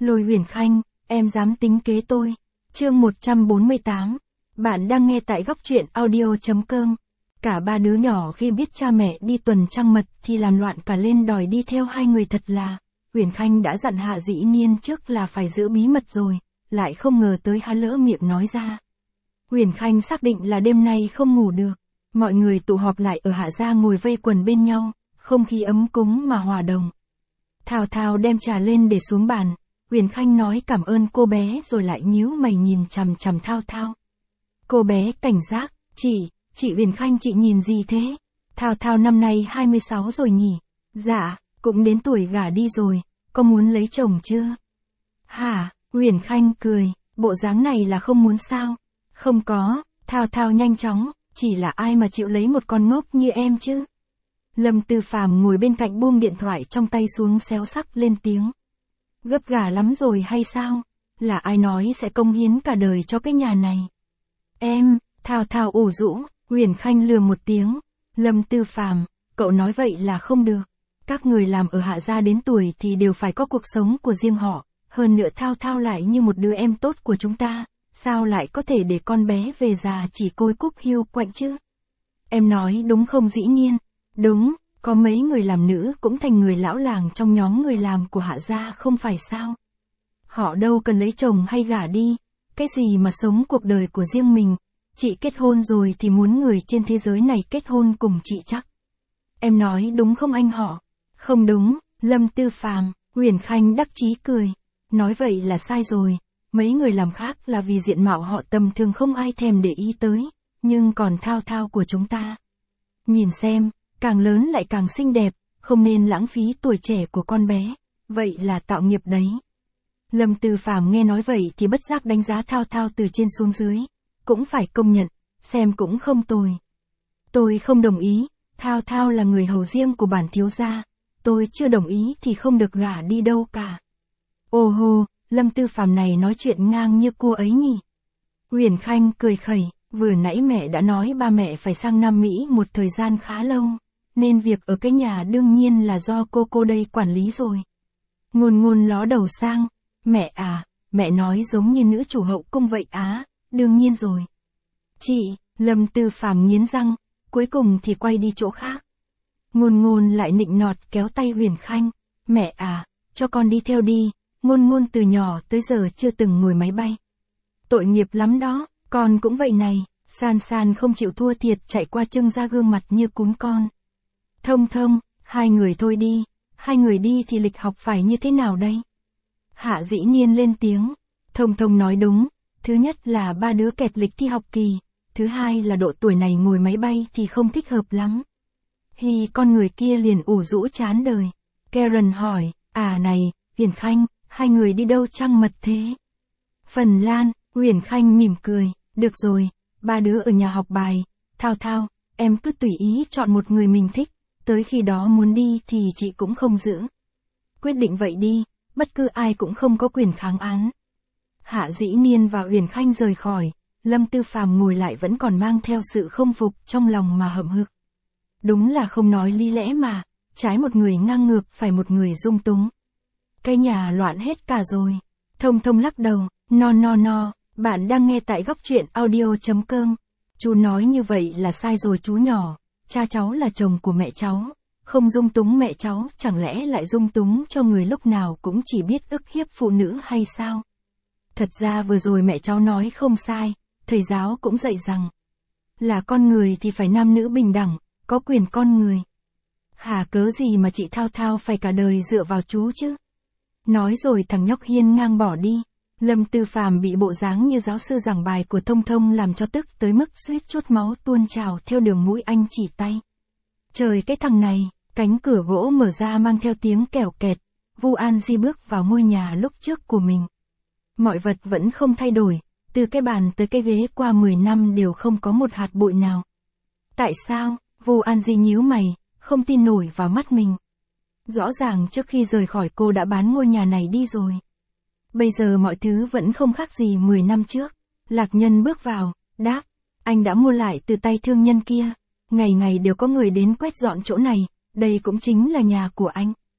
Lôi Huyền Khanh, em dám tính kế tôi. Chương 148. Bạn đang nghe tại góc truyện audio.com. Cả ba đứa nhỏ khi biết cha mẹ đi tuần trăng mật thì làm loạn cả lên đòi đi theo hai người thật là. Huyền Khanh đã dặn Hạ Dĩ Niên trước là phải giữ bí mật rồi, lại không ngờ tới hắn lỡ miệng nói ra. Huyền Khanh xác định là đêm nay không ngủ được. Mọi người tụ họp lại ở Hạ gia ngồi vây quần bên nhau, không khí ấm cúng mà hòa đồng. Thào Thào đem trà lên để xuống bàn. Huyền Khanh nói cảm ơn cô bé rồi lại nhíu mày nhìn chằm chằm Thao Thao. Cô bé cảnh giác, chị Huyền Khanh chị nhìn gì thế? Thao Thao năm nay 26 rồi nhỉ? Dạ, cũng đến tuổi gả đi rồi, có muốn lấy chồng chưa? Hả? Huyền Khanh cười, bộ dáng này là không muốn sao? Không có, Thao Thao nhanh chóng, chỉ là ai mà chịu lấy một con ngốc như em chứ? Lâm Tư Phàm ngồi bên cạnh buông điện thoại trong tay xuống xéo sắc lên tiếng. Gấp gả lắm rồi hay sao? Là ai nói sẽ công hiến cả đời cho cái nhà này? Em, Thao Thao ủ rũ, Huyền Khanh lừa một tiếng. Lâm Tư Phàm, cậu nói vậy là không được. Các người làm ở Hạ gia đến tuổi thì đều phải có cuộc sống của riêng họ. Hơn nữa Thao Thao lại như một đứa em tốt của chúng ta. Sao lại có thể để con bé về già chỉ côi cúc hiu quạnh chứ? Em nói đúng không Dĩ Nhiên? Đúng, có mấy người làm nữ cũng thành người lão làng trong nhóm người làm của Hạ gia không phải sao? Họ đâu cần lấy chồng hay gả đi, cái gì mà sống cuộc đời của riêng mình. Chị kết hôn rồi thì muốn người trên thế giới này kết hôn cùng chị chắc. Em nói đúng không anh họ? Không đúng, Lâm Tư Phàm, Huyền Khanh đắc chí cười. Nói vậy là sai rồi, mấy người làm khác là vì diện mạo họ tầm thường không ai thèm để ý tới, nhưng còn Thao Thao của chúng ta. Nhìn xem, càng lớn lại càng xinh đẹp, không nên lãng phí tuổi trẻ của con bé, vậy là tạo nghiệp đấy. Lâm Tư Phàm nghe nói vậy thì bất giác đánh giá Thao Thao từ trên xuống dưới, cũng phải công nhận, xem cũng không tồi. Tôi không đồng ý, Thao Thao là người hầu riêng của bản thiếu gia, tôi chưa đồng ý thì không được gả đi đâu cả. Ồ hô, Lâm Tư Phàm này nói chuyện ngang như cua ấy nhỉ. Huyền Khanh cười khẩy, vừa nãy mẹ đã nói ba mẹ phải sang Nam Mỹ một thời gian khá lâu, nên việc ở cái nhà đương nhiên là do cô đây quản lý rồi. Ngôn Ngôn ló đầu sang, mẹ à, mẹ nói giống như nữ chủ hậu cung vậy á, đương nhiên rồi. Chị, Lâm Tư Phàm nghiến răng, cuối cùng thì quay đi chỗ khác. Ngôn Ngôn lại nịnh nọt kéo tay Huyền Khanh, mẹ à, cho con đi theo đi, Ngôn Ngôn từ nhỏ tới giờ chưa từng ngồi máy bay. Tội nghiệp lắm đó, con cũng vậy này, San San không chịu thua thiệt chạy qua trưng ra gương mặt như cún con. Thông Thông, hai người thôi đi, hai người đi thì lịch học phải như thế nào đây? Hạ Dĩ Nhiên lên tiếng, Thông Thông nói đúng, thứ nhất là ba đứa kẹt lịch thi học kỳ, thứ hai là độ tuổi này ngồi máy bay thì không thích hợp lắm. Hi con người kia liền ủ rũ chán đời. Karen hỏi, à này, Huyền Khanh, hai người đi đâu trăng mật thế? Phần Lan, Huyền Khanh mỉm cười, được rồi, ba đứa ở nhà học bài, Thao Thao, em cứ tùy ý chọn một người mình thích, tới khi đó muốn đi thì chị cũng không giữ. Quyết định vậy đi, bất cứ ai cũng không có quyền kháng án. Hạ Dĩ Niên và Huyền Khanh rời khỏi, Lâm Tư Phàm ngồi lại vẫn còn mang theo sự không phục trong lòng mà hậm hực. Đúng là không nói lý lẽ mà, trái một người ngang ngược phải một người dung túng. Cái nhà loạn hết cả rồi. Thông Thông lắc đầu, no, bạn đang nghe tại góc truyện audio.com. Chú nói như vậy là sai rồi chú nhỏ, cha cháu là chồng của mẹ cháu, không dung túng mẹ cháu chẳng lẽ lại dung túng cho người lúc nào cũng chỉ biết ức hiếp phụ nữ hay sao? Thật ra vừa rồi mẹ cháu nói không sai, thầy giáo cũng dạy rằng, là con người thì phải nam nữ bình đẳng, có quyền con người. Hà cớ gì mà chị Thao Thao phải cả đời dựa vào chú chứ? Nói rồi thằng nhóc hiên ngang bỏ đi. Lâm Tư Phàm bị bộ dáng như giáo sư giảng bài của Thông Thông làm cho tức tới mức suýt chút máu tuôn trào theo đường mũi anh chỉ tay. Trời cái thằng này, cánh cửa gỗ mở ra mang theo tiếng kèo kẹt, Vu An Di bước vào ngôi nhà lúc trước của mình. Mọi vật vẫn không thay đổi, từ cái bàn tới cái ghế qua 10 năm đều không có một hạt bụi nào. Tại sao? Vu An Di nhíu mày, không tin nổi vào mắt mình. Rõ ràng trước khi rời khỏi cô đã bán ngôi nhà này đi rồi. Bây giờ mọi thứ vẫn không khác gì 10 năm trước. Lạc Nhân bước vào, đáp, anh đã mua lại từ tay thương nhân kia. Ngày ngày đều có người đến quét dọn chỗ này, đây cũng chính là nhà của anh.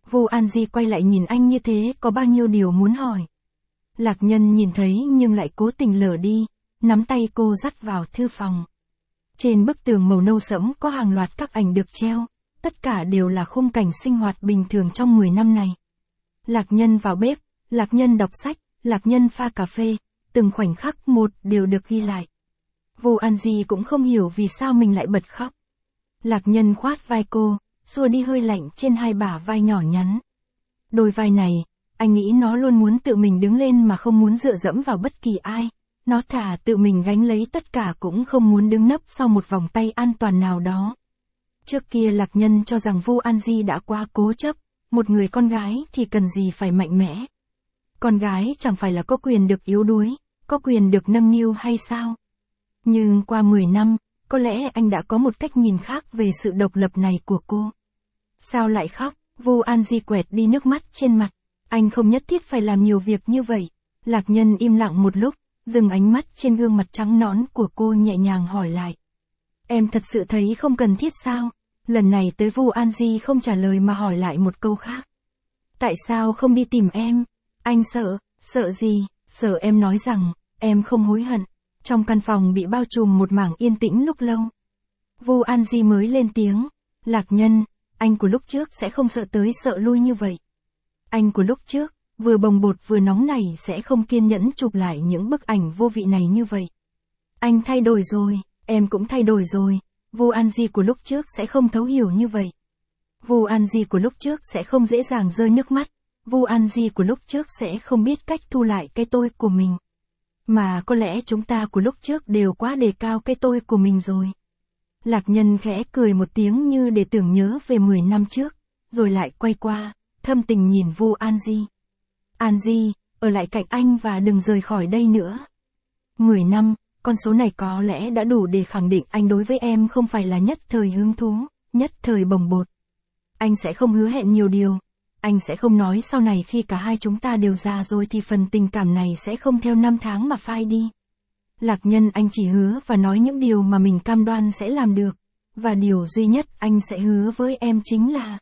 Vu An Di quay lại nhìn anh như thế có bao nhiêu điều muốn hỏi. Lạc Nhân nhìn thấy nhưng lại cố tình lờ đi, nắm tay cô dắt vào thư phòng. Trên bức tường màu nâu sẫm có hàng loạt các ảnh được treo, tất cả đều là khung cảnh sinh hoạt bình thường trong 10 năm này. Lạc Nhân vào bếp, Lạc Nhân đọc sách, Lạc Nhân pha cà phê, từng khoảnh khắc một đều được ghi lại. Vu An Di cũng không hiểu vì sao mình lại bật khóc. Lạc Nhân khoát vai cô, xua đi hơi lạnh trên hai bả vai nhỏ nhắn. Đôi vai này, anh nghĩ nó luôn muốn tự mình đứng lên mà không muốn dựa dẫm vào bất kỳ ai. Nó thà tự mình gánh lấy tất cả cũng không muốn đứng nấp sau một vòng tay an toàn nào đó. Trước kia Lạc Nhân cho rằng Vu An Di đã quá cố chấp, một người con gái thì cần gì phải mạnh mẽ. Con gái chẳng phải là có quyền được yếu đuối, có quyền được nâng niu hay sao? Nhưng qua 10 năm, có lẽ anh đã có một cách nhìn khác về sự độc lập này của cô. Sao lại khóc? Vu An Di quẹt đi nước mắt trên mặt. Anh không nhất thiết phải làm nhiều việc như vậy. Lạc Nhân im lặng một lúc, dừng ánh mắt trên gương mặt trắng nõn của cô nhẹ nhàng hỏi lại. Em thật sự thấy không cần thiết sao? Lần này tới Vu An Di không trả lời mà hỏi lại một câu khác. Tại sao không đi tìm em? Anh sợ, sợ gì? Sợ em nói rằng, em không hối hận. Trong căn phòng bị bao trùm một mảng yên tĩnh lúc lâu. Vu An Di mới lên tiếng. Lạc Nhân, anh của lúc trước sẽ không sợ tới sợ lui như vậy. Anh của lúc trước, vừa bồng bột vừa nóng nảy sẽ không kiên nhẫn chụp lại những bức ảnh vô vị này như vậy. Anh thay đổi rồi, em cũng thay đổi rồi. Vu An Di của lúc trước sẽ không thấu hiểu như vậy. Vu An Di của lúc trước sẽ không dễ dàng rơi nước mắt. Vu An Di của lúc trước sẽ không biết cách thu lại cái tôi của mình. Mà có lẽ chúng ta của lúc trước đều quá đề cao cái tôi của mình rồi. Lạc Nhân khẽ cười một tiếng như để tưởng nhớ về 10 năm trước, rồi lại quay qua, thâm tình nhìn Vu An Di. An Di, ở lại cạnh anh và đừng rời khỏi đây nữa. 10 năm, con số này có lẽ đã đủ để khẳng định anh đối với em không phải là nhất thời hứng thú, nhất thời bồng bột. Anh sẽ không hứa hẹn nhiều điều. Anh sẽ không nói sau này khi cả hai chúng ta đều già rồi thì phần tình cảm này sẽ không theo năm tháng mà phai đi. Lạc Nhân, anh chỉ hứa và nói những điều mà mình cam đoan sẽ làm được. Và điều duy nhất anh sẽ hứa với em chính là...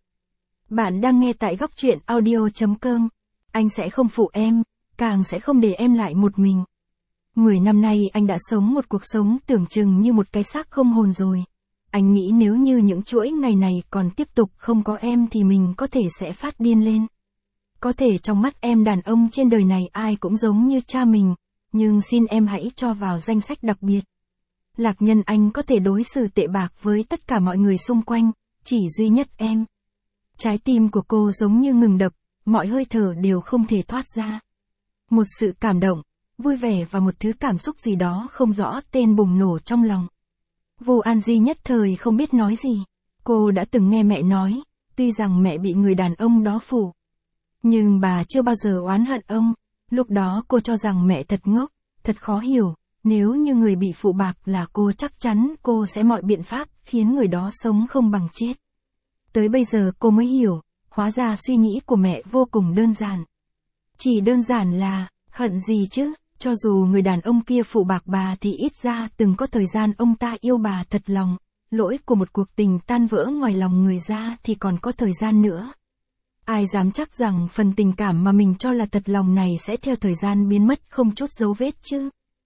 Bạn đang nghe tại góc truyện audio.com. Anh sẽ không phụ em, càng sẽ không để em lại một mình. 10 năm nay anh đã sống một cuộc sống tưởng chừng như một cái xác không hồn rồi. Anh nghĩ nếu như những chuỗi ngày này còn tiếp tục không có em thì mình có thể sẽ phát điên lên. Có thể trong mắt em đàn ông trên đời này ai cũng giống như cha mình, nhưng xin em hãy cho vào danh sách đặc biệt. Lạc Nhân, anh có thể đối xử tệ bạc với tất cả mọi người xung quanh, chỉ duy nhất em. Trái tim của cô giống như ngừng đập, mọi hơi thở đều không thể thoát ra. Một sự cảm động, vui vẻ và một thứ cảm xúc gì đó không rõ tên bùng nổ trong lòng. Vu An Di nhất thời không biết nói gì. Cô đã từng nghe mẹ nói, tuy rằng mẹ bị người đàn ông đó phủ, nhưng bà chưa bao giờ oán hận ông. Lúc đó cô cho rằng mẹ thật ngốc, thật khó hiểu. Nếu như người bị phụ bạc là cô, chắc chắn cô sẽ mọi biện pháp khiến người đó sống không bằng chết. Tới bây giờ cô mới hiểu, hóa ra suy nghĩ của mẹ vô cùng đơn giản. Chỉ đơn giản là, hận gì chứ? Cho dù người đàn ông kia phụ bạc bà thì ít ra từng có thời gian ông ta yêu bà thật lòng. Lỗi của một cuộc tình tan vỡ ngoài lòng người ra thì còn có thời gian nữa. Ai dám chắc rằng phần tình cảm mà mình cho là thật lòng này sẽ theo thời gian biến mất không chút dấu vết chứ?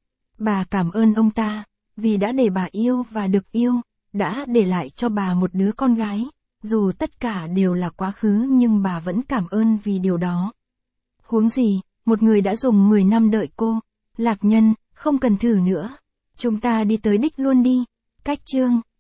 Bà cảm ơn ông ta, vì đã để bà yêu và được yêu, đã để lại cho bà một đứa con gái. Dù tất cả đều là quá khứ nhưng bà vẫn cảm ơn vì điều đó. Huống gì, một người đã dùng 10 năm đợi cô. Lạc Nhân, không cần thử nữa. Chúng ta đi tới đích luôn đi. Cách chương